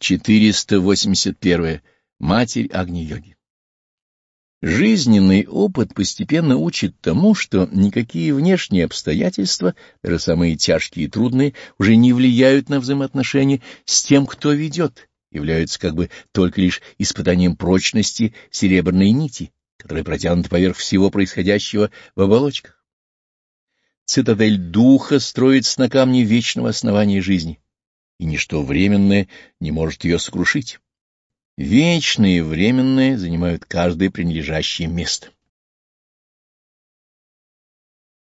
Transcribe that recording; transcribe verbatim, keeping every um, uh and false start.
четыреста восемьдесят первое. Матерь Агни-йоги. Жизненный опыт постепенно учит тому, что никакие внешние обстоятельства, даже самые тяжкие и трудные, уже не влияют на взаимоотношения с тем, кто ведет, являются как бы только лишь испытанием прочности серебряной нити, которая протянута поверх всего происходящего в оболочках. Цитадель духа строится на камне вечного основания жизни, и ничто временное не может ее сокрушить. Вечные и временные занимают каждое принадлежащее место.